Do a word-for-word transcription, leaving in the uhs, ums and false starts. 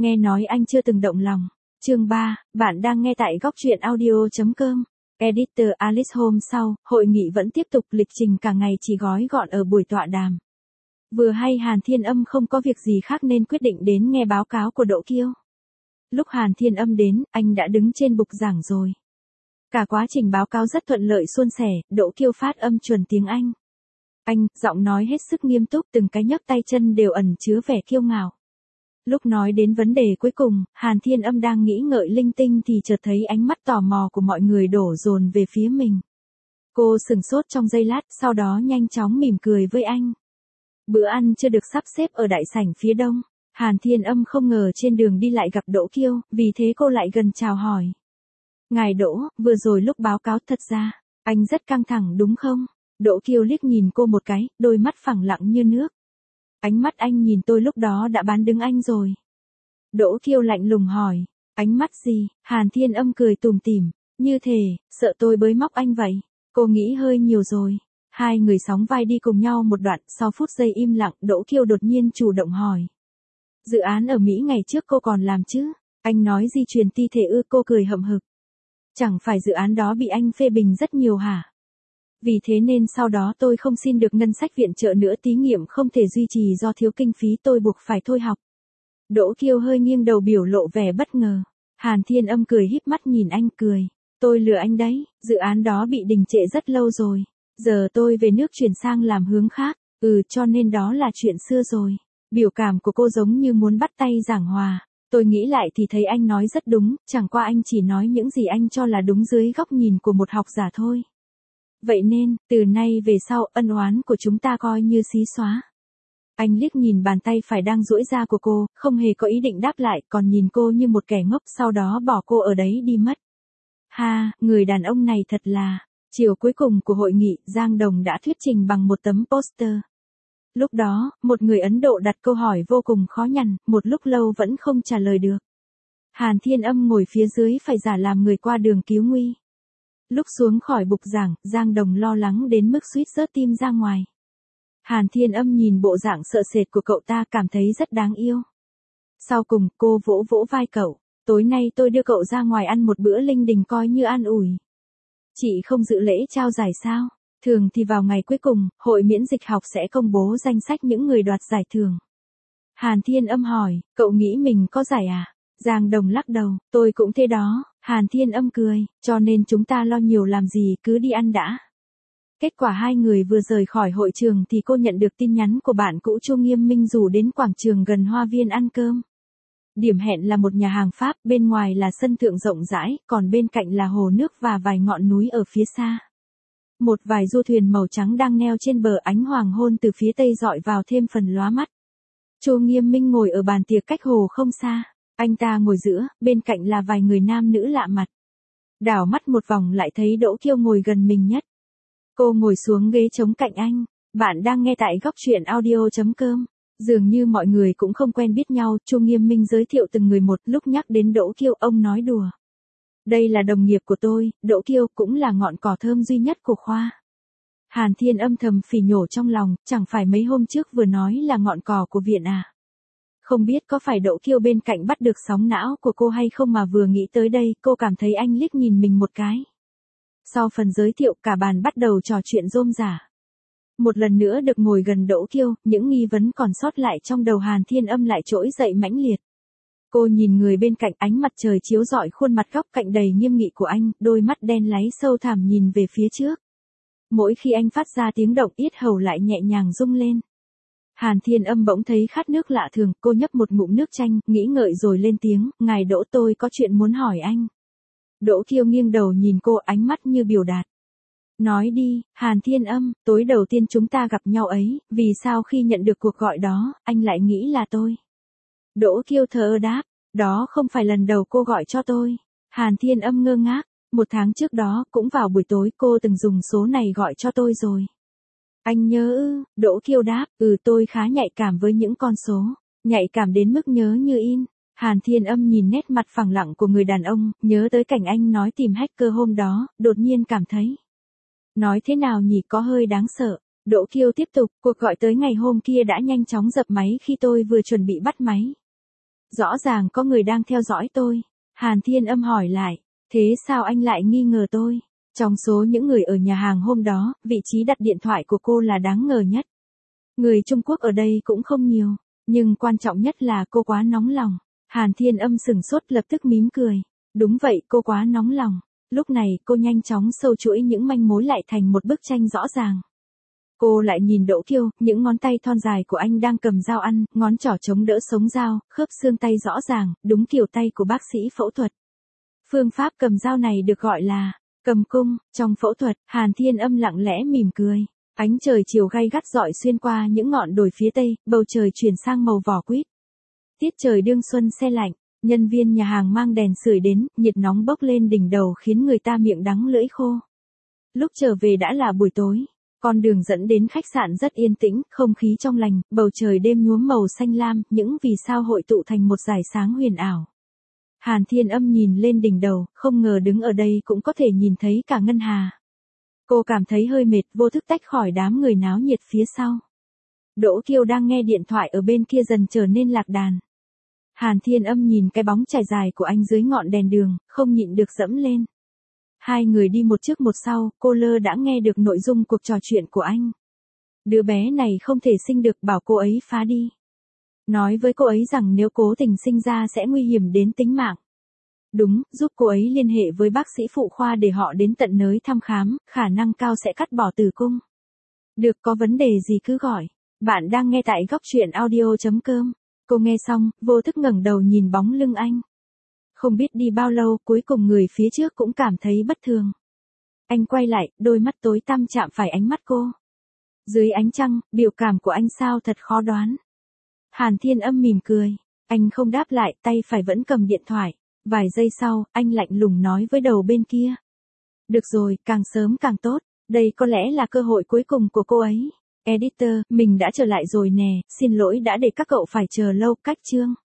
Nghe nói anh chưa từng động lòng. Chương ba, bạn đang nghe tại góc truyện audio.com. Editor Alice hôm sau, hội nghị vẫn tiếp tục, lịch trình cả ngày chỉ gói gọn ở buổi tọa đàm. Vừa hay Hàn Thiên Âm không có việc gì khác nên quyết định đến nghe báo cáo của Đỗ Kiêu. Lúc Hàn Thiên Âm đến, anh đã đứng trên bục giảng rồi. Cả quá trình báo cáo rất thuận lợi suôn sẻ, Đỗ Kiêu phát âm chuẩn tiếng Anh. Anh, giọng nói hết sức nghiêm túc, từng cái nhấc tay chân đều ẩn chứa vẻ kiêu ngạo. Lúc nói đến vấn đề cuối cùng, Hàn Thiên Âm đang nghĩ ngợi linh tinh thì chợt thấy ánh mắt tò mò của mọi người đổ dồn về phía mình. Cô sửng sốt trong giây lát, sau đó nhanh chóng mỉm cười với anh. Bữa ăn chưa được sắp xếp ở đại sảnh phía đông. Hàn Thiên Âm không ngờ trên đường đi lại gặp Đỗ Kiêu, vì thế cô lại gần chào hỏi. Ngài Đỗ, vừa rồi lúc báo cáo thật ra, anh rất căng thẳng đúng không? Đỗ Kiêu liếc nhìn cô một cái, đôi mắt phẳng lặng như nước. Ánh mắt anh nhìn tôi lúc đó đã bán đứng anh rồi. Đỗ Kiêu lạnh lùng hỏi, ánh mắt gì? Hàn Thiên Âm cười tủm tỉm, như thể, sợ tôi bới móc anh vậy. Cô nghĩ hơi nhiều rồi. Hai người sóng vai đi cùng nhau một đoạn, sau phút giây im lặng, Đỗ Kiêu đột nhiên chủ động hỏi. Dự án ở Mỹ ngày trước cô còn làm chứ? Anh nói di truyền ti thể ư? Cô cười hậm hực. Chẳng phải dự án đó bị anh phê bình rất nhiều hả? Vì thế nên sau đó tôi không xin được ngân sách viện trợ nữa, thí nghiệm không thể duy trì do thiếu kinh phí, tôi buộc phải thôi học. Đỗ Kiêu hơi nghiêng đầu biểu lộ vẻ bất ngờ. Hàn Thiên Âm cười híp mắt nhìn anh cười. Tôi lừa anh đấy, dự án đó bị đình trệ rất lâu rồi. Giờ tôi về nước chuyển sang làm hướng khác. Ừ, cho nên đó là chuyện xưa rồi. Biểu cảm của cô giống như muốn bắt tay giảng hòa. Tôi nghĩ lại thì thấy anh nói rất đúng, chẳng qua anh chỉ nói những gì anh cho là đúng dưới góc nhìn của một học giả thôi. Vậy nên, từ nay về sau, ân oán của chúng ta coi như xí xóa. Anh liếc nhìn bàn tay phải đang duỗi ra của cô, không hề có ý định đáp lại, còn nhìn cô như một kẻ ngốc, sau đó bỏ cô ở đấy đi mất. Ha, người đàn ông này thật là... Chiều cuối cùng của hội nghị, Giang Đồng đã thuyết trình bằng một tấm poster. Lúc đó, một người Ấn Độ đặt câu hỏi vô cùng khó nhằn, một lúc lâu vẫn không trả lời được. Hàn Thiên Âm ngồi phía dưới phải giả làm người qua đường cứu nguy. Lúc xuống khỏi bục giảng, Giang Đồng lo lắng đến mức suýt rớt tim ra ngoài. Hàn Thiên Âm nhìn bộ dạng sợ sệt của cậu ta cảm thấy rất đáng yêu. Sau cùng, cô vỗ vỗ vai cậu. Tối nay tôi đưa cậu ra ngoài ăn một bữa linh đình coi như an ủi. Chị không dự lễ trao giải sao? Thường thì vào ngày cuối cùng, Hội Miễn Dịch Học sẽ công bố danh sách những người đoạt giải thưởng. Hàn Thiên Âm hỏi, cậu nghĩ mình có giải à? Giang Đồng lắc đầu, tôi cũng thế đó. Hàn Thiên Âm cười, cho nên chúng ta lo nhiều làm gì, cứ đi ăn đã. Kết quả hai người vừa rời khỏi hội trường thì cô nhận được tin nhắn của bạn cũ Chu Nghiêm Minh rủ đến quảng trường gần Hoa Viên ăn cơm. Điểm hẹn là một nhà hàng Pháp, bên ngoài là sân thượng rộng rãi, còn bên cạnh là hồ nước và vài ngọn núi ở phía xa. Một vài du thuyền màu trắng đang neo trên bờ, ánh hoàng hôn từ phía tây dọi vào thêm phần lóa mắt. Chu Nghiêm Minh ngồi ở bàn tiệc cách hồ không xa. Anh ta ngồi giữa, bên cạnh là vài người nam nữ lạ mặt. Đảo mắt một vòng lại thấy Đỗ Kiêu ngồi gần mình nhất. Cô ngồi xuống ghế trống cạnh anh. Bạn đang nghe tại góc truyện audio.com. Dường như mọi người cũng không quen biết nhau, Chu Nghiêm Minh giới thiệu từng người một, lúc nhắc đến Đỗ Kiêu ông nói đùa. Đây là đồng nghiệp của tôi, Đỗ Kiêu cũng là ngọn cỏ thơm duy nhất của khoa. Hàn Thiên Âm thầm phỉ nhổ trong lòng, chẳng phải mấy hôm trước vừa nói là ngọn cỏ của viện à. Không biết có phải Đỗ Kiêu bên cạnh bắt được sóng não của cô hay không mà vừa nghĩ tới đây, cô cảm thấy anh liếc nhìn mình một cái. Sau phần giới thiệu, cả bàn bắt đầu trò chuyện rôm rả. Một lần nữa được ngồi gần Đỗ Kiêu, những nghi vấn còn sót lại trong đầu Hàn Thiên Âm lại trỗi dậy mãnh liệt. Cô nhìn người bên cạnh, ánh mặt trời chiếu rọi khuôn mặt góc cạnh đầy nghiêm nghị của anh, đôi mắt đen láy sâu thẳm nhìn về phía trước. Mỗi khi anh phát ra tiếng động, yết hầu lại nhẹ nhàng rung lên. Hàn Thiên Âm bỗng thấy khát nước lạ thường, cô nhấp một ngụm nước chanh, nghĩ ngợi rồi lên tiếng, ngài Đỗ, tôi có chuyện muốn hỏi anh. Đỗ Kiêu nghiêng đầu nhìn cô, ánh mắt như biểu đạt. Nói đi, Hàn Thiên Âm, tối đầu tiên chúng ta gặp nhau ấy, vì sao khi nhận được cuộc gọi đó, anh lại nghĩ là tôi? Đỗ Kiêu thờ ơ đáp, đó không phải lần đầu cô gọi cho tôi. Hàn Thiên Âm ngơ ngác, một tháng trước đó, cũng vào buổi tối cô từng dùng số này gọi cho tôi rồi. Anh nhớ ư? Đỗ Kiêu đáp, ừ, tôi khá nhạy cảm với những con số, nhạy cảm đến mức nhớ như in. Hàn Thiên Âm nhìn nét mặt phẳng lặng của người đàn ông, nhớ tới cảnh anh nói tìm hacker hôm đó, đột nhiên cảm thấy. Nói thế nào nhỉ, có hơi đáng sợ. Đỗ Kiêu tiếp tục, cuộc gọi tới ngày hôm kia đã nhanh chóng dập máy khi tôi vừa chuẩn bị bắt máy. Rõ ràng có người đang theo dõi tôi. Hàn Thiên Âm hỏi lại, thế sao anh lại nghi ngờ tôi? Trong số những người ở nhà hàng hôm đó, vị trí đặt điện thoại của cô là đáng ngờ nhất. Người Trung Quốc ở đây cũng không nhiều, nhưng quan trọng nhất là cô quá nóng lòng. Hàn Thiên Âm sừng sốt lập tức mím cười. Đúng vậy, cô quá nóng lòng. Lúc này cô nhanh chóng sâu chuỗi những manh mối lại thành một bức tranh rõ ràng. Cô lại nhìn Đỗ Kiêu, những ngón tay thon dài của anh đang cầm dao ăn, ngón trỏ chống đỡ sống dao, khớp xương tay rõ ràng, đúng kiểu tay của bác sĩ phẫu thuật. Phương pháp cầm dao này được gọi là cầm cung. Trong phẫu thuật, Hàn Thiên Âm lặng lẽ mỉm cười. Ánh trời chiều gay gắt rọi xuyên qua những ngọn đồi phía tây, bầu trời chuyển sang màu vỏ quýt. Tiết trời đương xuân se lạnh, nhân viên nhà hàng mang đèn sưởi đến, nhiệt nóng bốc lên đỉnh đầu khiến người ta miệng đắng lưỡi khô. Lúc trở về đã là buổi tối. Con đường dẫn đến khách sạn rất yên tĩnh, không khí trong lành, bầu trời đêm nhuốm màu xanh lam, những vì sao hội tụ thành một dải sáng huyền ảo. Hàn Thiên Âm nhìn lên đỉnh đầu, không ngờ đứng ở đây cũng có thể nhìn thấy cả ngân hà. Cô cảm thấy hơi mệt, vô thức tách khỏi đám người náo nhiệt phía sau. Đỗ Kiêu đang nghe điện thoại ở bên kia dần trở nên lạc đàn. Hàn Thiên Âm nhìn cái bóng trải dài của anh dưới ngọn đèn đường, không nhịn được dẫm lên. Hai người đi một trước một sau, cô lơ đã nghe được nội dung cuộc trò chuyện của anh. Đứa bé này không thể sinh được, bảo cô ấy phá đi. Nói với cô ấy rằng nếu cố tình sinh ra sẽ nguy hiểm đến tính mạng. Đúng, giúp cô ấy liên hệ với bác sĩ phụ khoa để họ đến tận nơi thăm khám, khả năng cao sẽ cắt bỏ tử cung. Được, có vấn đề gì cứ gọi. Bạn đang nghe tại góc truyện audio chấm com. Cô nghe xong, vô thức ngẩng đầu nhìn bóng lưng anh. Không biết đi bao lâu, cuối cùng người phía trước cũng cảm thấy bất thường. Anh quay lại, đôi mắt tối tăm chạm phải ánh mắt cô. Dưới ánh trăng, biểu cảm của anh sao thật khó đoán. Hàn Thiên Âm mỉm cười. Anh không đáp lại, tay phải vẫn cầm điện thoại. Vài giây sau, anh lạnh lùng nói với đầu bên kia. Được rồi, càng sớm càng tốt. Đây có lẽ là cơ hội cuối cùng của cô ấy. Editor, mình đã trở lại rồi nè, xin lỗi đã để các cậu phải chờ lâu, cách chương.